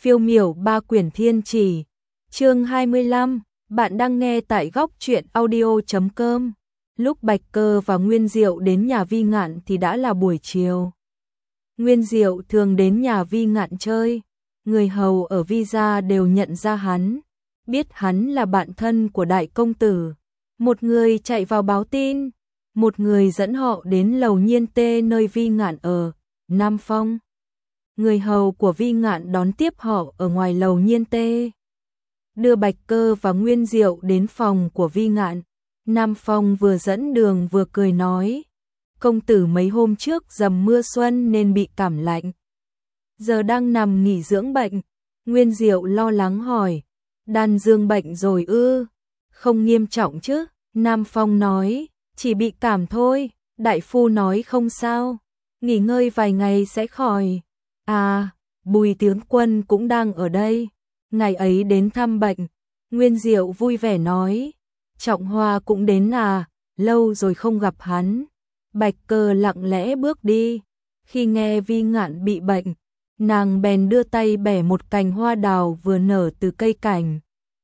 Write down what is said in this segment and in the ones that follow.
Phiêu miểu ba quyển thiên chỉ. Chương 25, bạn đang nghe tại góc truyện audio.com. Lúc Bạch Cơ và Nguyên Diệu đến nhà Vi Ngạn thì đã là buổi chiều. Nguyên Diệu thường đến nhà Vi Ngạn chơi, người hầu ở Vi gia đều nhận ra hắn, biết hắn là bạn thân của đại công tử. Một người chạy vào báo tin, một người dẫn họ đến lầu Nhiên Tê nơi Vi Ngạn ở, Nam Phong. Người hầu của Vi Ngạn đón tiếp họ ở ngoài lầu Nhiên Tê, đưa Bạch Cơ và Nguyên Diệu đến phòng của Vi Ngạn. Nam Phong vừa dẫn đường vừa cười nói, công tử mấy hôm trước dầm mưa xuân nên bị cảm lạnh, giờ đang nằm nghỉ dưỡng bệnh. Nguyên Diệu lo lắng hỏi, đan dương bệnh rồi ư? Không nghiêm trọng chứ? Nam Phong nói, chỉ bị cảm thôi, đại phu nói không sao, nghỉ ngơi vài ngày sẽ khỏi. À, Bùi tướng quân cũng đang ở đây, ngày ấy đến thăm bệnh. Nguyên Diệu vui vẻ nói, Trọng Hoa cũng đến à, lâu rồi không gặp hắn. Bạch Cơ lặng lẽ bước đi, khi nghe Vi Ngạn bị bệnh, nàng bèn đưa tay bẻ một cành hoa đào vừa nở từ cây cảnh.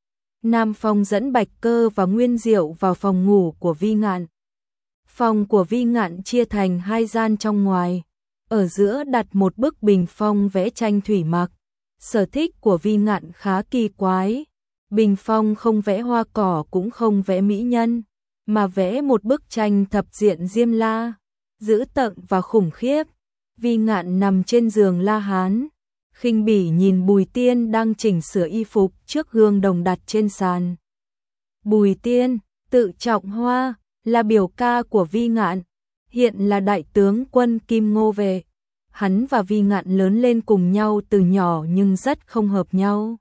Nam Phong dẫn Bạch Cơ và Nguyên Diệu vào phòng ngủ của Vi Ngạn. Phòng của Vi Ngạn chia thành hai gian trong ngoài, ở giữa đặt một bức bình phong vẽ tranh thủy mặc. Sở thích của Vi Ngạn khá kỳ quái, bình phong không vẽ hoa cỏ cũng không vẽ mỹ nhân, mà vẽ một bức tranh thập diện Diêm La, dữ tợn và khủng khiếp. Vi Ngạn nằm trên giường La Hán, khinh bỉ nhìn Bùi Tiên đang chỉnh sửa y phục trước gương đồng đặt trên sàn. Bùi Tiên, tự Trọng Hoa, là biểu ca của Vi Ngạn, hiện là đại tướng quân Kim Ngô Vệ. Hắn và Vi Ngạn lớn lên cùng nhau từ nhỏ nhưng rất không hợp nhau,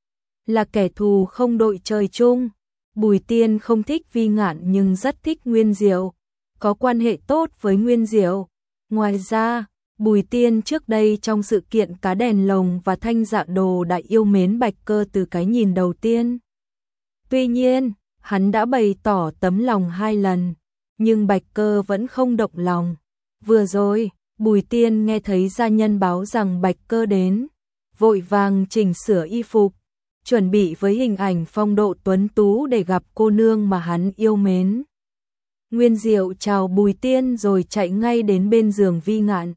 là kẻ thù không đội trời chung. Bùi Tiên không thích Vi Ngạn nhưng rất thích Nguyên Diệu, có quan hệ tốt với Nguyên Diệu. Ngoài ra, Bùi Tiên trước đây trong sự kiện cá đèn lồng và Thanh Dạ Đồ đã yêu mến Bạch Cơ từ cái nhìn đầu tiên. Tuy nhiên, hắn đã bày tỏ tấm lòng 2 lần, nhưng Bạch Cơ vẫn không động lòng. Vừa rồi, Bùi Tiên nghe thấy gia nhân báo rằng Bạch Cơ đến, vội vàng chỉnh sửa y phục, chuẩn bị với hình ảnh phong độ tuấn tú để gặp cô nương mà hắn yêu mến. Nguyên Diệu chào Bùi Tiên rồi chạy ngay đến bên giường Vi Ngạn,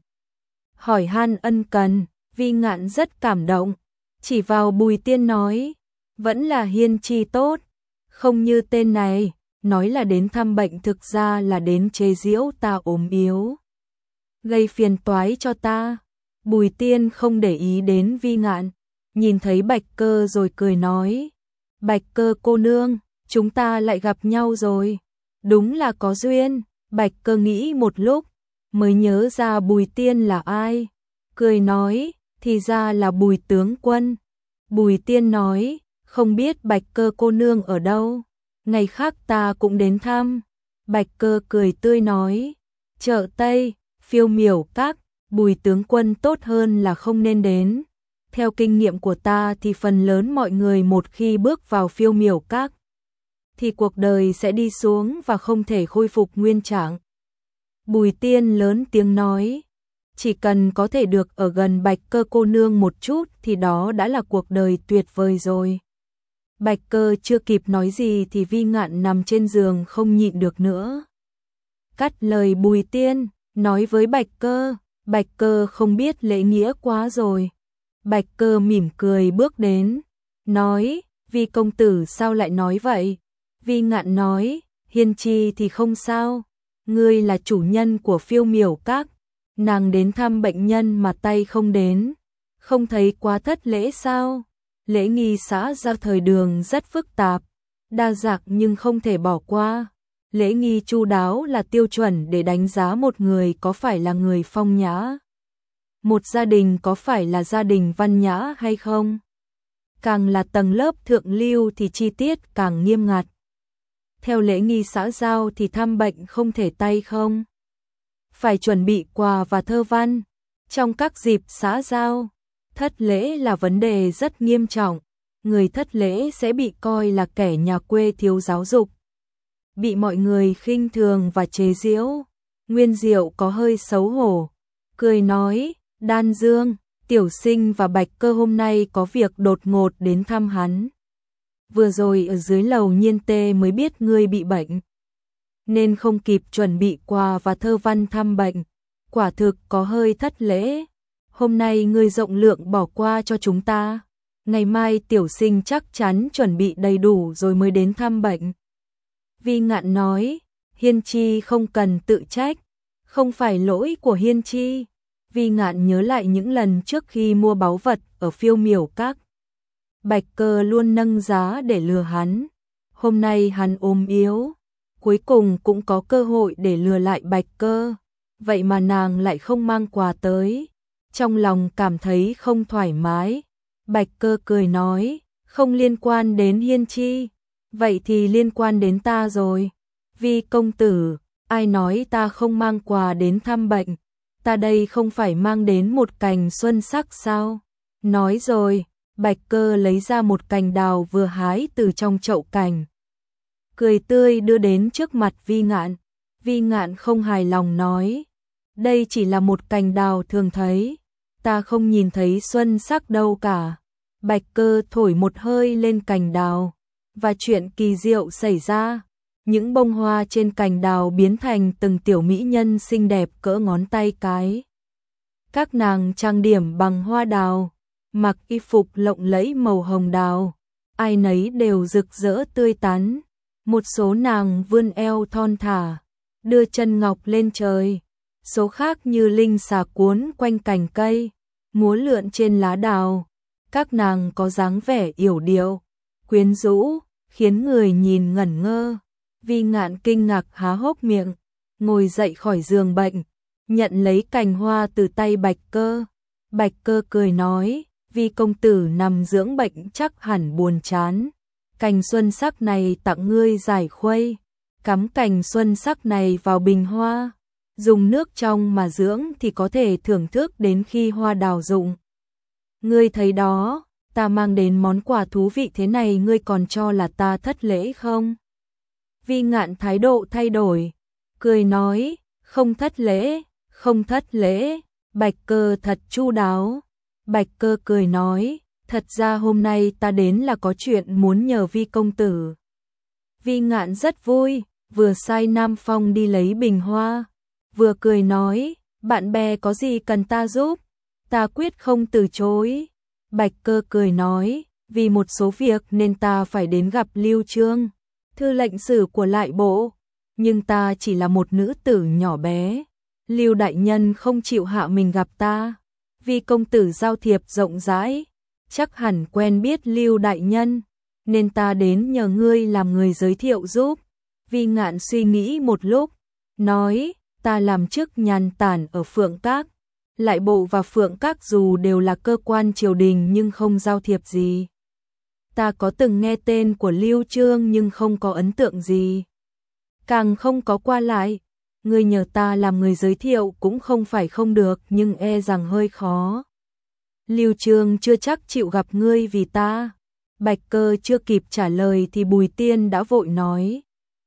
hỏi han ân cần. Vi Ngạn rất cảm động, chỉ vào Bùi Tiên nói, vẫn là hiên chi tốt, không như tên này, nói là đến thăm bệnh thực ra là đến chế giễu ta ốm yếu, gây phiền toái cho ta. Bùi Tiên không để ý đến Vi Ngạn, nhìn thấy Bạch Cơ rồi cười nói, Bạch Cơ cô nương, chúng ta lại gặp nhau rồi, đúng là có duyên. Bạch Cơ nghĩ một lúc, mới nhớ ra Bùi Tiên là ai, cười nói, thì ra là Bùi tướng quân. Bùi Tiên nói, không biết Bạch Cơ cô nương ở đâu, ngày khác ta cũng đến thăm. Bạch Cơ cười tươi nói, chợ Tây, Phiêu miểu các. Bùi tướng quân tốt hơn là không nên đến. Theo kinh nghiệm của ta thì phần lớn mọi người một khi bước vào Phiêu miểu các thì cuộc đời sẽ đi xuống và không thể khôi phục nguyên trạng. Bùi Tiên lớn tiếng nói, chỉ cần có thể được ở gần Bạch Cơ cô nương một chút thì đó đã là cuộc đời tuyệt vời rồi. Bạch Cơ chưa kịp nói gì thì Vi Ngạn nằm trên giường không nhịn được nữa, cắt lời Bùi Tiên, nói với Bạch Cơ. Bạch Cơ không biết lễ nghĩa quá rồi. Bạch Cơ mỉm cười bước đến, nói, Vi công tử sao lại nói vậy? Vi Ngạn nói, hiên chi thì không sao, ngươi là chủ nhân của Phiêu miểu các, nàng đến thăm bệnh nhân mà tay không đến, không thấy quá thất lễ sao? Lễ nghi xã giao thời Đường rất phức tạp, đa dạng nhưng không thể bỏ qua. Lễ nghi chu đáo là tiêu chuẩn để đánh giá một người có phải là người phong nhã, một gia đình có phải là gia đình văn nhã hay không. Càng là tầng lớp thượng lưu thì chi tiết càng nghiêm ngặt. Theo lễ nghi xã giao thì thăm bệnh không thể tay không, phải chuẩn bị quà và thơ văn. Trong các dịp xã giao, thất lễ là vấn đề rất nghiêm trọng, người thất lễ sẽ bị coi là kẻ nhà quê thiếu giáo dục, bị mọi người khinh thường và chế giễu. Nguyên Diệu có hơi xấu hổ, cười nói, Đan Dương, Tiểu Sinh và Bạch Cơ hôm nay có việc đột ngột đến thăm hắn. Vừa rồi ở dưới lầu Nhiên Tê mới biết ngươi bị bệnh, nên không kịp chuẩn bị quà và thơ văn thăm bệnh, quả thực có hơi thất lễ. Hôm nay ngươi rộng lượng bỏ qua cho chúng ta, ngày mai Tiểu Sinh chắc chắn chuẩn bị đầy đủ rồi mới đến thăm bệnh. Vi Ngạn nói, Hiên Chi không cần tự trách, không phải lỗi của Hiên Chi. Vi Ngạn nhớ lại những lần trước khi mua báu vật ở Phiêu Miểu Các, Bạch Cơ luôn nâng giá để lừa hắn. Hôm nay hắn ốm yếu, cuối cùng cũng có cơ hội để lừa lại Bạch Cơ, vậy mà nàng lại không mang quà tới. Trong lòng cảm thấy không thoải mái. Bạch Cơ cười nói, không liên quan đến Hiên Chi, vậy thì liên quan đến ta rồi. Vi công tử, ai nói ta không mang quà đến thăm bệnh, ta đây không phải mang đến một cành xuân sắc sao? Nói rồi, Bạch Cơ lấy ra một cành đào vừa hái từ trong chậu cành, cười tươi đưa đến trước mặt Vi Ngạn. Vi Ngạn không hài lòng nói, đây chỉ là một cành đào thường thấy, ta không nhìn thấy xuân sắc đâu cả. Bạch Cơ thổi một hơi lên cành đào, và chuyện kỳ diệu xảy ra. Những bông hoa trên cành đào biến thành từng tiểu mỹ nhân xinh đẹp cỡ ngón tay cái. Các nàng trang điểm bằng hoa đào, mặc y phục lộng lẫy màu hồng đào, ai nấy đều rực rỡ tươi tắn. Một số nàng vươn eo thon thả, đưa chân ngọc lên trời, số khác như linh xà cuốn quanh cành cây, múa lượn trên lá đào. Các nàng có dáng vẻ yểu điệu, quyến rũ, khiến người nhìn ngẩn ngơ. Vi Ngạn kinh ngạc há hốc miệng, ngồi dậy khỏi giường bệnh, nhận lấy cành hoa từ tay Bạch Cơ. Bạch Cơ cười nói, Vi công tử nằm dưỡng bệnh chắc hẳn buồn chán. Cành xuân sắc này tặng ngươi giải khuây, cắm cành xuân sắc này vào bình hoa, dùng nước trong mà dưỡng thì có thể thưởng thức đến khi hoa đào rụng. Ngươi thấy đó, ta mang đến món quà thú vị thế này ngươi còn cho là ta thất lễ không? Vi Ngạn thái độ thay đổi, cười nói, không thất lễ, không thất lễ. Bạch Cơ thật chu đáo. Bạch Cơ cười nói, thật ra hôm nay ta đến là có chuyện muốn nhờ Vi công tử. Vi Ngạn rất vui, vừa sai Nam Phong đi lấy bình hoa, vừa cười nói, bạn bè có gì cần ta giúp, ta quyết không từ chối. Bạch Cơ cười nói, vì một số việc nên ta phải đến gặp Lưu Chương, thư lệnh sử của lại bộ, nhưng ta chỉ là một nữ tử nhỏ bé. Lưu đại nhân không chịu hạ mình gặp ta. Vi công tử giao thiệp rộng rãi, chắc hẳn quen biết Lưu đại nhân, nên ta đến nhờ ngươi làm người giới thiệu giúp. Vi Ngạn suy nghĩ một lúc, nói, ta làm chức nhàn tản ở Phượng Các. Lại bộ và Phượng Các dù đều là cơ quan triều đình nhưng không giao thiệp gì. Ta có từng nghe tên của Lưu Chương nhưng không có ấn tượng gì, càng không có qua lại. Ngươi nhờ ta làm người giới thiệu cũng không phải không được, nhưng e rằng hơi khó. Lưu Chương chưa chắc chịu gặp ngươi vì ta. Bạch Cơ chưa kịp trả lời thì Bùi Tiên đã vội nói,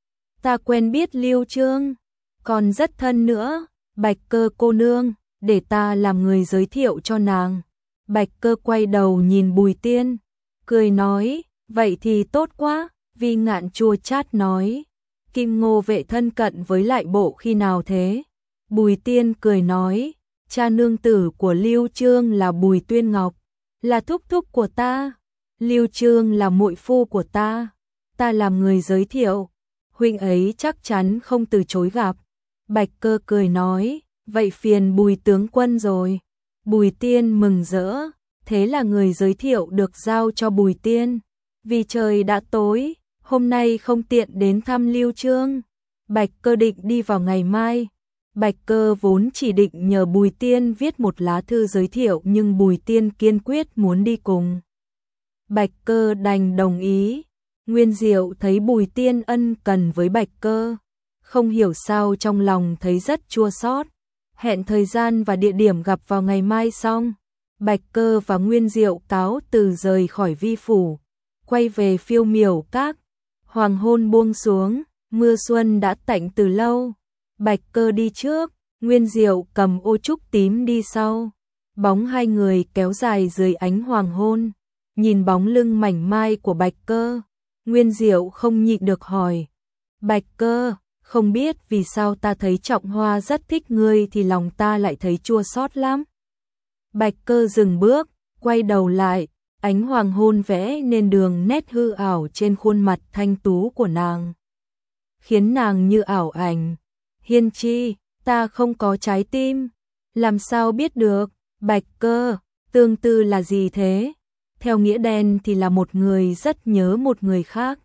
ta quen biết Lưu Chương, còn rất thân nữa. Bạch Cơ cô nương, để ta làm người giới thiệu cho nàng. Bạch Cơ quay đầu nhìn Bùi Tiên, cười nói, vậy thì tốt quá. Vi Ngạn chua chát nói, Kim Ngô vệ thân cận với lại bộ khi nào thế? Bùi Tiên cười nói, cha nương tử của Lưu Chương là Bùi Tuyên Ngọc, là thúc thúc của ta. Lưu Chương là muội phu của ta, ta làm người giới thiệu, huynh ấy chắc chắn không từ chối gặp. Bạch Cơ cười nói, vậy phiền Bùi tướng quân rồi. Bùi Tiên mừng rỡ, thế là người giới thiệu được giao cho Bùi Tiên. Vì trời đã tối, hôm nay không tiện đến thăm Lưu Chương. Bạch Cơ định đi vào ngày mai. Bạch Cơ vốn chỉ định nhờ Bùi Tiên viết một lá thư giới thiệu, nhưng Bùi Tiên kiên quyết muốn đi cùng. Bạch Cơ đành đồng ý. Nguyên Diệu thấy Bùi Tiên ân cần với Bạch Cơ, không hiểu sao trong lòng thấy rất chua xót. Hẹn thời gian và địa điểm gặp vào ngày mai xong, Bạch Cơ và Nguyên Diệu cáo từ rời khỏi Vi phủ, quay về Phiêu Miểu Các. Hoàng hôn buông xuống, mưa xuân đã tạnh từ lâu. Bạch Cơ đi trước, Nguyên Diệu cầm ô trúc tím đi sau. Bóng hai người kéo dài dưới ánh hoàng hôn, nhìn bóng lưng mảnh mai của Bạch Cơ, Nguyên Diệu không nhịn được hỏi, Bạch Cơ, không biết vì sao ta thấy Trọng Hoa rất thích ngươi thì lòng ta lại thấy chua xót lắm. Bạch Cơ dừng bước, quay đầu lại, ánh hoàng hôn vẽ nên đường nét hư ảo trên khuôn mặt thanh tú của nàng, khiến nàng như ảo ảnh. Hiên Chi, ta không có trái tim. Làm sao biết được? Bạch Cơ, tương tư là gì thế? Theo nghĩa đen thì là một người rất nhớ một người khác.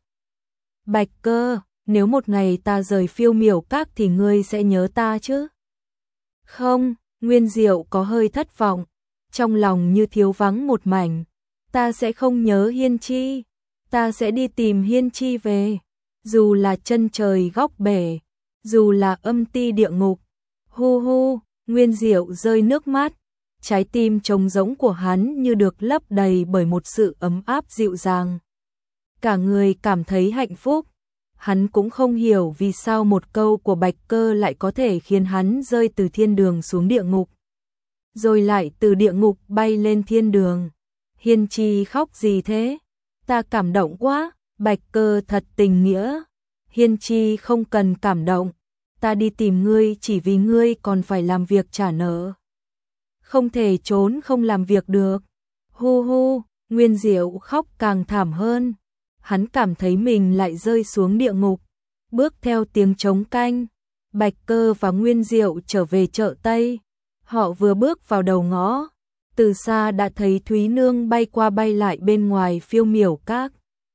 Bạch Cơ, nếu một ngày ta rời Phiêu Miểu Các thì ngươi sẽ nhớ ta chứ? Không, Nguyên Diệu có hơi thất vọng, trong lòng như thiếu vắng một mảnh. Ta sẽ không nhớ Hiên Chi, ta sẽ đi tìm Hiên Chi về, dù là chân trời góc bể, dù là âm ti địa ngục. Hu hu, Nguyên Diệu rơi nước mắt, trái tim trống rỗng của hắn như được lấp đầy bởi một sự ấm áp dịu dàng. Cả người cảm thấy hạnh phúc, hắn cũng không hiểu vì sao một câu của Bạch Cơ lại có thể khiến hắn rơi từ thiên đường xuống địa ngục, rồi lại từ địa ngục bay lên thiên đường. Hiên Chi khóc gì thế? Ta cảm động quá, Bạch Cơ thật tình nghĩa. Hiên Chi không cần cảm động, ta đi tìm ngươi chỉ vì ngươi còn phải làm việc trả nợ. Không thể trốn không làm việc được. Hu hu, Nguyên Diệu khóc càng thảm hơn. Hắn cảm thấy mình lại rơi xuống địa ngục. Bước theo tiếng trống canh, Bạch Cơ và Nguyên Diệu trở về chợ Tây. Họ vừa bước vào đầu ngõ, từ xa đã thấy Thúy Nương bay qua bay lại bên ngoài Phiêu Miểu Các.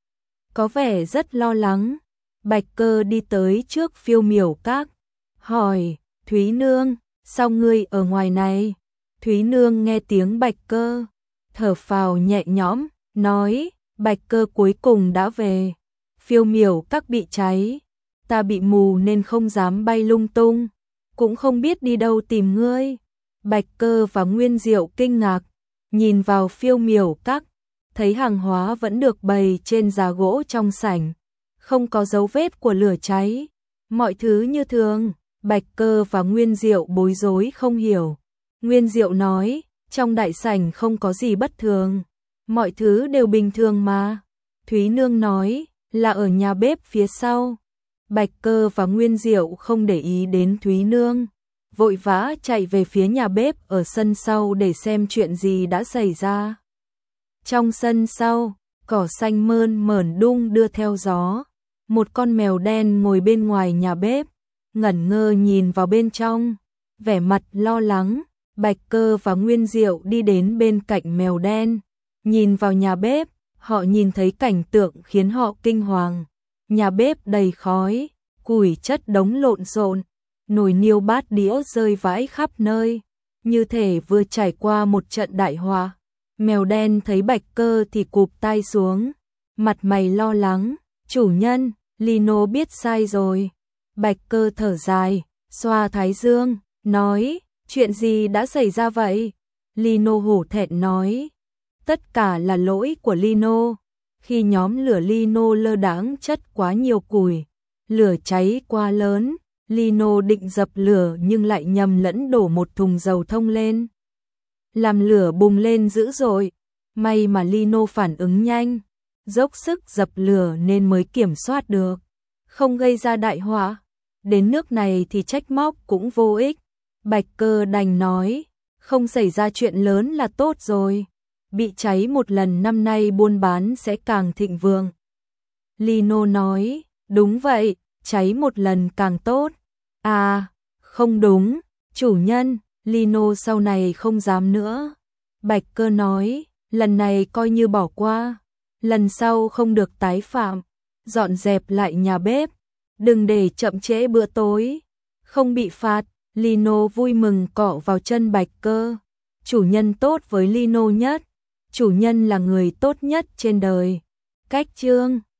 Có vẻ rất lo lắng. Bạch Cơ đi tới trước Phiêu Miểu Các, hỏi, Thúy Nương, sao ngươi ở ngoài này? Thúy Nương nghe tiếng Bạch Cơ, thở phào nhẹ nhõm, nói, Bạch Cơ cuối cùng đã về. Phiêu Miểu Các bị cháy, ta bị mù nên không dám bay lung tung, cũng không biết đi đâu tìm ngươi. Bạch Cơ và Nguyên Diệu kinh ngạc, nhìn vào Phiêu Miểu Các, thấy hàng hóa vẫn được bày trên giá gỗ trong sảnh, không có dấu vết của lửa cháy, mọi thứ như thường. Bạch Cơ và Nguyên Diệu bối rối không hiểu. Nguyên Diệu nói, trong đại sảnh không có gì bất thường, mọi thứ đều bình thường mà. Thúy Nương nói, là ở nhà bếp phía sau. Bạch Cơ và Nguyên Diệu không để ý đến Thúy Nương, vội vã chạy về phía nhà bếp ở sân sau để xem chuyện gì đã xảy ra. Trong sân sau, cỏ xanh mơn mởn đung đưa theo gió. Một con mèo đen ngồi bên ngoài nhà bếp, ngẩn ngơ nhìn vào bên trong, vẻ mặt lo lắng. Bạch Cơ và Nguyên Diệu đi đến bên cạnh mèo đen, nhìn vào nhà bếp, họ nhìn thấy cảnh tượng khiến họ kinh hoàng. Nhà bếp đầy khói, củi chất đống lộn xộn, nồi niêu bát đĩa rơi vãi khắp nơi, như thể vừa trải qua một trận đại họa. Mèo đen thấy Bạch Cơ thì cụp tai xuống, mặt mày lo lắng, chủ nhân, Lino biết sai rồi. Bạch Cơ thở dài, xoa thái dương, nói, chuyện gì đã xảy ra vậy? Lino hổ thẹn nói, tất cả là lỗi của Lino. Khi nhóm lửa Lino lơ đãng chất quá nhiều củi, lửa cháy quá lớn, Lino định dập lửa nhưng lại nhầm lẫn đổ một thùng dầu thông lên, làm lửa bùng lên dữ dội. May mà Lino phản ứng nhanh, dốc sức dập lửa nên mới kiểm soát được, không gây ra đại họa. Đến nước này thì trách móc cũng vô ích. Bạch Cơ đành nói, không xảy ra chuyện lớn là tốt rồi. Bị cháy một lần năm nay buôn bán sẽ càng thịnh vượng. Lino nói, đúng vậy, cháy một lần càng tốt. À, không đúng, chủ nhân, Lino sau này không dám nữa. Bạch Cơ nói, lần này coi như bỏ qua, lần sau không được tái phạm. Dọn dẹp lại nhà bếp, đừng để chậm trễ bữa tối, không bị phạt. Lino vui mừng cọ vào chân Bạch Cơ. Chủ nhân tốt với Lino nhất, chủ nhân là người tốt nhất trên đời. Cách chương